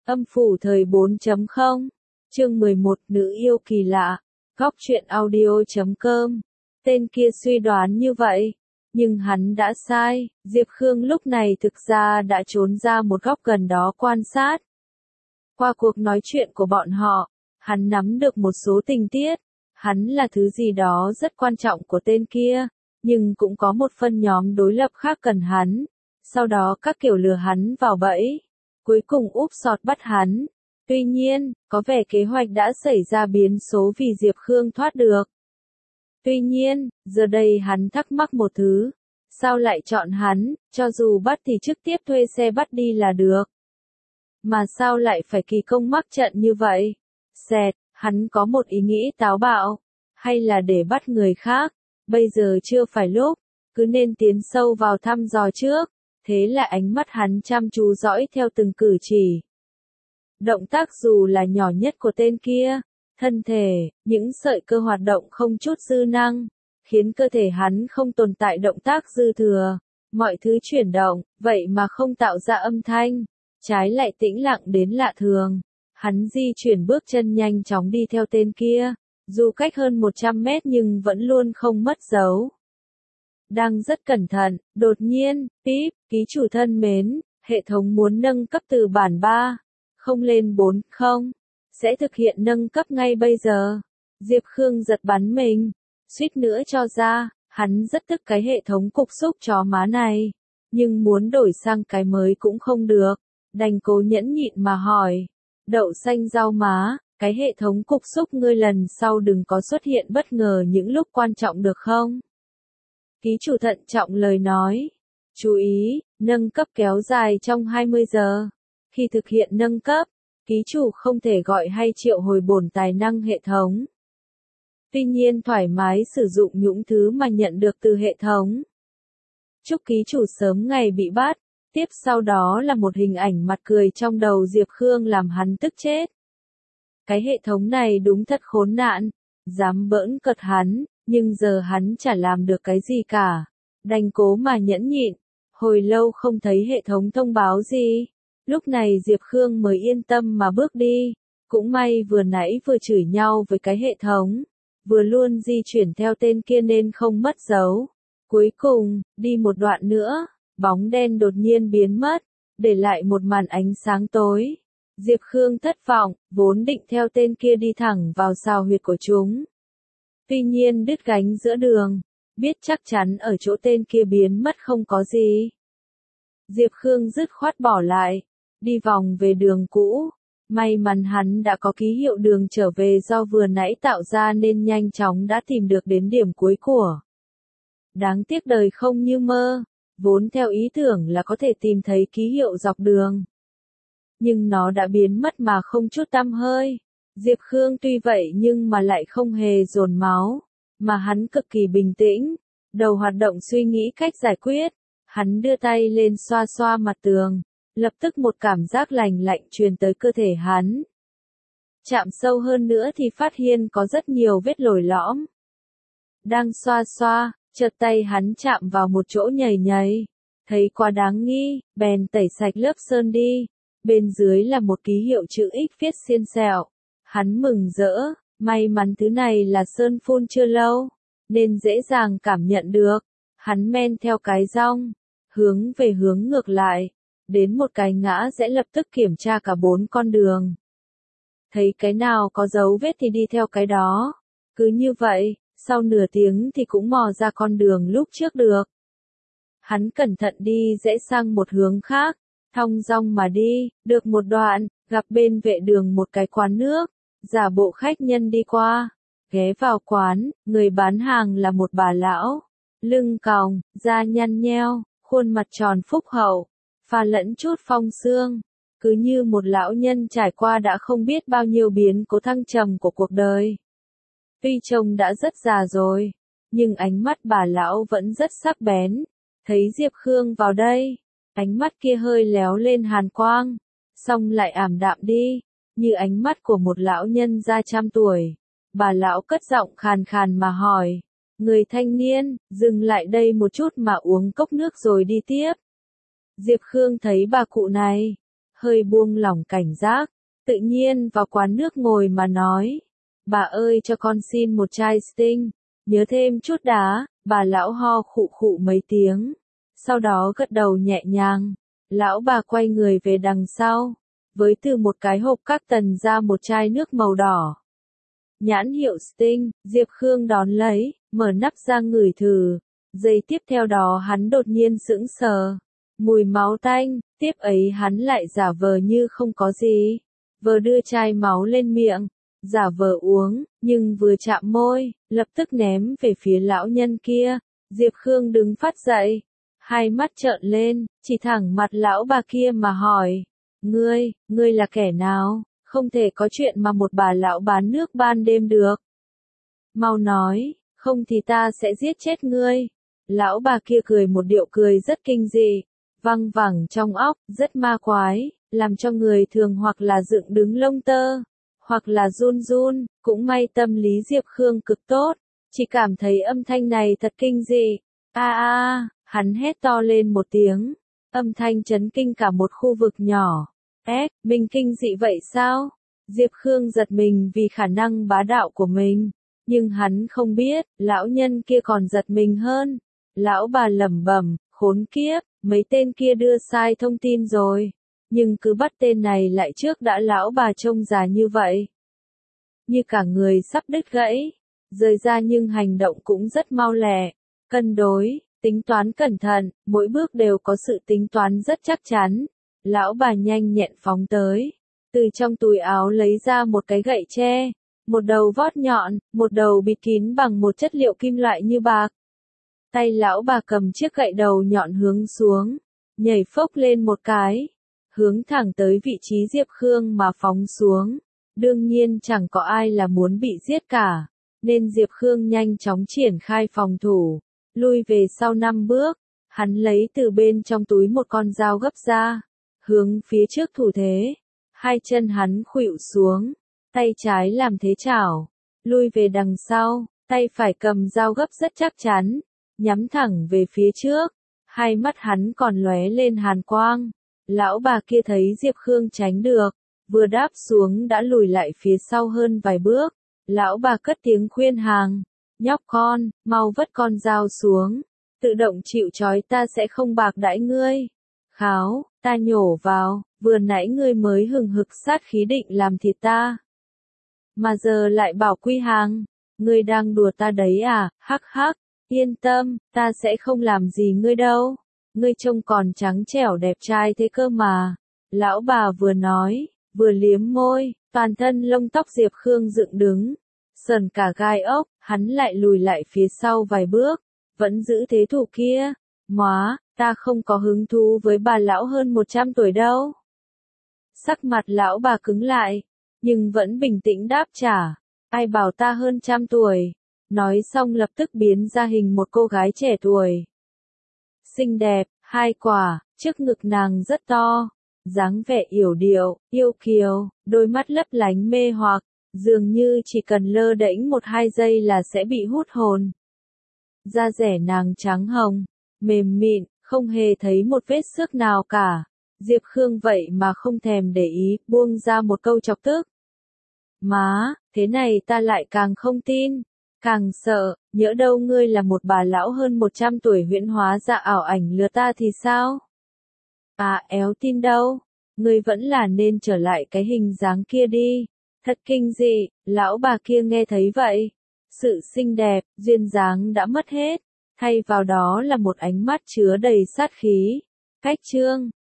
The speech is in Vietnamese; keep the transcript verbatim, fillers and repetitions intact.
Âm phủ thời bốn chấm không. Chương mười một, nữ yêu kỳ lạ. Góc truyện audio chấm com. Tên kia suy đoán như vậy, nhưng hắn đã sai. Diệp Khương lúc này thực ra đã trốn ra một góc gần đó quan sát. Qua cuộc nói chuyện của bọn họ, hắn nắm được một số tình tiết. Hắn là thứ gì đó rất quan trọng của tên kia, nhưng cũng có một phân nhóm đối lập khác cần hắn. Sau đó các kiểu lừa hắn vào bẫy. Cuối cùng úp sọt bắt hắn. Tuy nhiên, có vẻ kế hoạch đã xảy ra biến số vì Diệp Khương thoát được. Tuy nhiên, giờ đây hắn thắc mắc một thứ. Sao lại chọn hắn, cho dù bắt thì trực tiếp thuê xe bắt đi là được. Mà sao lại phải kỳ công mắc trận như vậy? Xẹt, hắn có một ý nghĩ táo bạo. Hay là để bắt người khác? Bây giờ chưa phải lúc, cứ nên tiến sâu vào thăm dò trước. Thế là ánh mắt hắn chăm chú dõi theo từng cử chỉ. Động tác dù là nhỏ nhất của tên kia, thân thể, những sợi cơ hoạt động không chút dư năng, khiến cơ thể hắn không tồn tại động tác dư thừa. Mọi thứ chuyển động, vậy mà không tạo ra âm thanh, trái lại tĩnh lặng đến lạ thường. Hắn di chuyển bước chân nhanh chóng đi theo tên kia, dù cách hơn một trăm mét nhưng vẫn luôn không mất dấu. Đang rất cẩn thận, đột nhiên, píp, ký chủ thân mến, hệ thống muốn nâng cấp từ bản ba, không lên bốn, không, sẽ thực hiện nâng cấp ngay bây giờ. Diệp Khương giật bắn mình, suýt nữa cho ra, hắn rất tức cái hệ thống cục xúc chó má này, nhưng muốn đổi sang cái mới cũng không được, đành cố nhẫn nhịn mà hỏi, đậu xanh rau má, cái hệ thống cục xúc ngươi lần sau đừng có xuất hiện bất ngờ những lúc quan trọng được không? Ký chủ thận trọng lời nói. Chú ý, nâng cấp kéo dài trong hai mươi giờ. Khi thực hiện nâng cấp, ký chủ không thể gọi hay triệu hồi bổn tài năng hệ thống. Tuy nhiên thoải mái sử dụng những thứ mà nhận được từ hệ thống. Chúc ký chủ sớm ngày bị bắt. Tiếp sau đó là một hình ảnh mặt cười trong đầu Diệp Khương làm hắn tức chết. Cái hệ thống này đúng thật khốn nạn. Dám bỡn cợt hắn. Nhưng giờ hắn chả làm được cái gì cả. Đành cố mà nhẫn nhịn. Hồi lâu không thấy hệ thống thông báo gì. Lúc này Diệp Khương mới yên tâm mà bước đi. Cũng may vừa nãy vừa chửi nhau với cái hệ thống. Vừa luôn di chuyển theo tên kia nên không mất dấu. Cuối cùng, đi một đoạn nữa, bóng đen đột nhiên biến mất. Để lại một màn ánh sáng tối. Diệp Khương thất vọng, vốn định theo tên kia đi thẳng vào xào huyệt của chúng. Tuy nhiên đứt gánh giữa đường, biết chắc chắn ở chỗ tên kia biến mất không có gì. Diệp Khương dứt khoát bỏ lại, đi vòng về đường cũ. May mắn hắn đã có ký hiệu đường trở về do vừa nãy tạo ra nên nhanh chóng đã tìm được đến điểm cuối của. Đáng tiếc đời không như mơ, vốn theo ý tưởng là có thể tìm thấy ký hiệu dọc đường. Nhưng nó đã biến mất mà không chút tăm hơi. Diệp Khương tuy vậy nhưng mà lại không hề dồn máu, mà hắn cực kỳ bình tĩnh, đầu hoạt động suy nghĩ cách giải quyết. Hắn đưa tay lên xoa xoa mặt tường, lập tức một cảm giác lành lạnh truyền tới cơ thể hắn. Chạm sâu hơn nữa thì phát hiện có rất nhiều vết lồi lõm. Đang xoa xoa, chợt tay hắn chạm vào một chỗ nhầy nhầy, thấy quá đáng nghi, bèn tẩy sạch lớp sơn đi. Bên dưới là một ký hiệu chữ X viết xiên xẹo. Hắn mừng rỡ, may mắn thứ này là sơn phun chưa lâu, nên dễ dàng cảm nhận được. Hắn men theo cái rong, hướng về hướng ngược lại, đến một cái ngã rẽ lập tức kiểm tra cả bốn con đường. Thấy cái nào có dấu vết thì đi theo cái đó. Cứ như vậy, sau nửa tiếng thì cũng mò ra con đường lúc trước được. Hắn cẩn thận đi rẽ sang một hướng khác, thong dong mà đi, được một đoạn, gặp bên vệ đường một cái quán nước. Giả bộ khách nhân đi qua, ghé vào quán, người bán hàng là một bà lão, lưng còng, da nhăn nheo, khuôn mặt tròn phúc hậu, pha lẫn chút phong sương, cứ như một lão nhân trải qua đã không biết bao nhiêu biến cố thăng trầm của cuộc đời. Tuy trông đã rất già rồi, nhưng ánh mắt bà lão vẫn rất sắc bén, thấy Diệp Khương vào đây, ánh mắt kia hơi léo lên hàn quang, xong lại ảm đạm đi. Như ánh mắt của một lão nhân già trăm tuổi. Bà lão cất giọng khàn khàn mà hỏi. Người thanh niên, dừng lại đây một chút mà uống cốc nước rồi đi tiếp. Diệp Khương thấy bà cụ này, hơi buông lỏng cảnh giác, tự nhiên vào quán nước ngồi mà nói. Bà ơi cho con xin một chai Sting, nhớ thêm chút đá, bà lão ho khụ khụ mấy tiếng. Sau đó gật đầu nhẹ nhàng, lão bà quay người về đằng sau, với từ một cái hộp các tần ra một chai nước màu đỏ. Nhãn hiệu Sting, Diệp Khương đón lấy, mở nắp ra ngửi thử. Giây tiếp theo đó hắn đột nhiên sững sờ. Mùi máu tanh, tiếp ấy hắn lại giả vờ như không có gì. Vờ đưa chai máu lên miệng, giả vờ uống, nhưng vừa chạm môi, lập tức ném về phía lão nhân kia. Diệp Khương đứng phát dậy, hai mắt trợn lên, chỉ thẳng mặt lão bà kia mà hỏi. Ngươi, ngươi là kẻ nào? Không thể có chuyện mà một bà lão bán nước ban đêm được. Mau nói, không thì ta sẽ giết chết ngươi. Lão bà kia cười một điệu cười rất kinh dị, văng vẳng trong óc, rất ma quái, làm cho người thường hoặc là dựng đứng lông tơ, hoặc là run run, cũng may tâm lý Diệp Khương cực tốt, chỉ cảm thấy âm thanh này thật kinh dị. A a, hắn hét to lên một tiếng, âm thanh chấn kinh cả một khu vực nhỏ. Ếch, mình kinh dị vậy sao? Diệp Khương giật mình vì khả năng bá đạo của mình, nhưng hắn không biết, lão nhân kia còn giật mình hơn. Lão bà lẩm bẩm, khốn kiếp, mấy tên kia đưa sai thông tin rồi, nhưng cứ bắt tên này lại trước đã. Lão bà trông già như vậy, như cả người sắp đứt gãy, rời ra nhưng hành động cũng rất mau lẹ, cân đối, tính toán cẩn thận, mỗi bước đều có sự tính toán rất chắc chắn. Lão bà nhanh nhẹn phóng tới, từ trong túi áo lấy ra một cái gậy tre, một đầu vót nhọn, một đầu bịt kín bằng một chất liệu kim loại như bạc. Tay lão bà cầm chiếc gậy đầu nhọn hướng xuống, nhảy phốc lên một cái, hướng thẳng tới vị trí Diệp Khương mà phóng xuống. Đương nhiên chẳng có ai là muốn bị giết cả, nên Diệp Khương nhanh chóng triển khai phòng thủ, lui về sau năm bước, hắn lấy từ bên trong túi một con dao gấp ra, hướng phía trước thủ thế, hai chân hắn khuỵu xuống, tay trái làm thế chảo, lui về đằng sau, tay phải cầm dao gấp rất chắc chắn, nhắm thẳng về phía trước, hai mắt hắn còn lóe lên hàn quang. Lão bà kia thấy Diệp Khương tránh được, vừa đáp xuống đã lùi lại phía sau hơn vài bước. Lão bà cất tiếng khuyên hàng, nhóc con, mau vất con dao xuống, tự động chịu trói, ta sẽ không bạc đãi ngươi. Kháo, ta nhổ vào, vừa nãy ngươi mới hừng hực sát khí định làm thịt ta, mà giờ lại bảo quy hàng, ngươi đang đùa ta đấy à? Hắc hắc, yên tâm, ta sẽ không làm gì ngươi đâu, ngươi trông còn trắng trẻo đẹp trai thế cơ mà. Lão bà vừa nói, vừa liếm môi, toàn thân lông tóc Diệp Khương dựng đứng, sờn cả gai ốc, hắn lại lùi lại phía sau vài bước, vẫn giữ thế thủ kia. Móa, ta không có hứng thú với bà lão hơn một trăm tuổi đâu. Sắc mặt lão bà cứng lại, nhưng vẫn bình tĩnh đáp trả, ai bảo ta hơn trăm tuổi. Nói xong lập tức biến ra hình một cô gái trẻ tuổi, xinh đẹp, hai quả, trước ngực nàng rất to, dáng vẻ yểu điệu, yêu kiều, đôi mắt lấp lánh mê hoặc, dường như chỉ cần lơ đễnh một hai giây là sẽ bị hút hồn. Da dẻ nàng trắng hồng, mềm mịn, không hề thấy một vết xước nào cả. Diệp Khương vậy mà không thèm để ý, buông ra một câu chọc tức. Má, thế này ta lại càng không tin, càng sợ, nhỡ đâu ngươi là một bà lão hơn một trăm tuổi huyễn hóa ra ảo ảnh lừa ta thì sao? À, éo tin đâu, ngươi vẫn là nên trở lại cái hình dáng kia đi. Thật kinh dị. Lão bà kia nghe thấy vậy, sự xinh đẹp, duyên dáng đã mất hết, thay vào đó là một ánh mắt chứa đầy sát khí. Cách chương